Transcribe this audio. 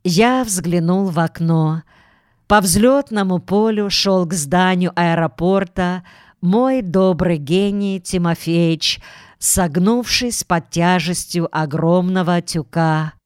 Я взглянул в окно. По взлетному полю шел к зданию аэропорта мой добрый гений Тимофеич, согнувшись под тяжестью огромного тюка.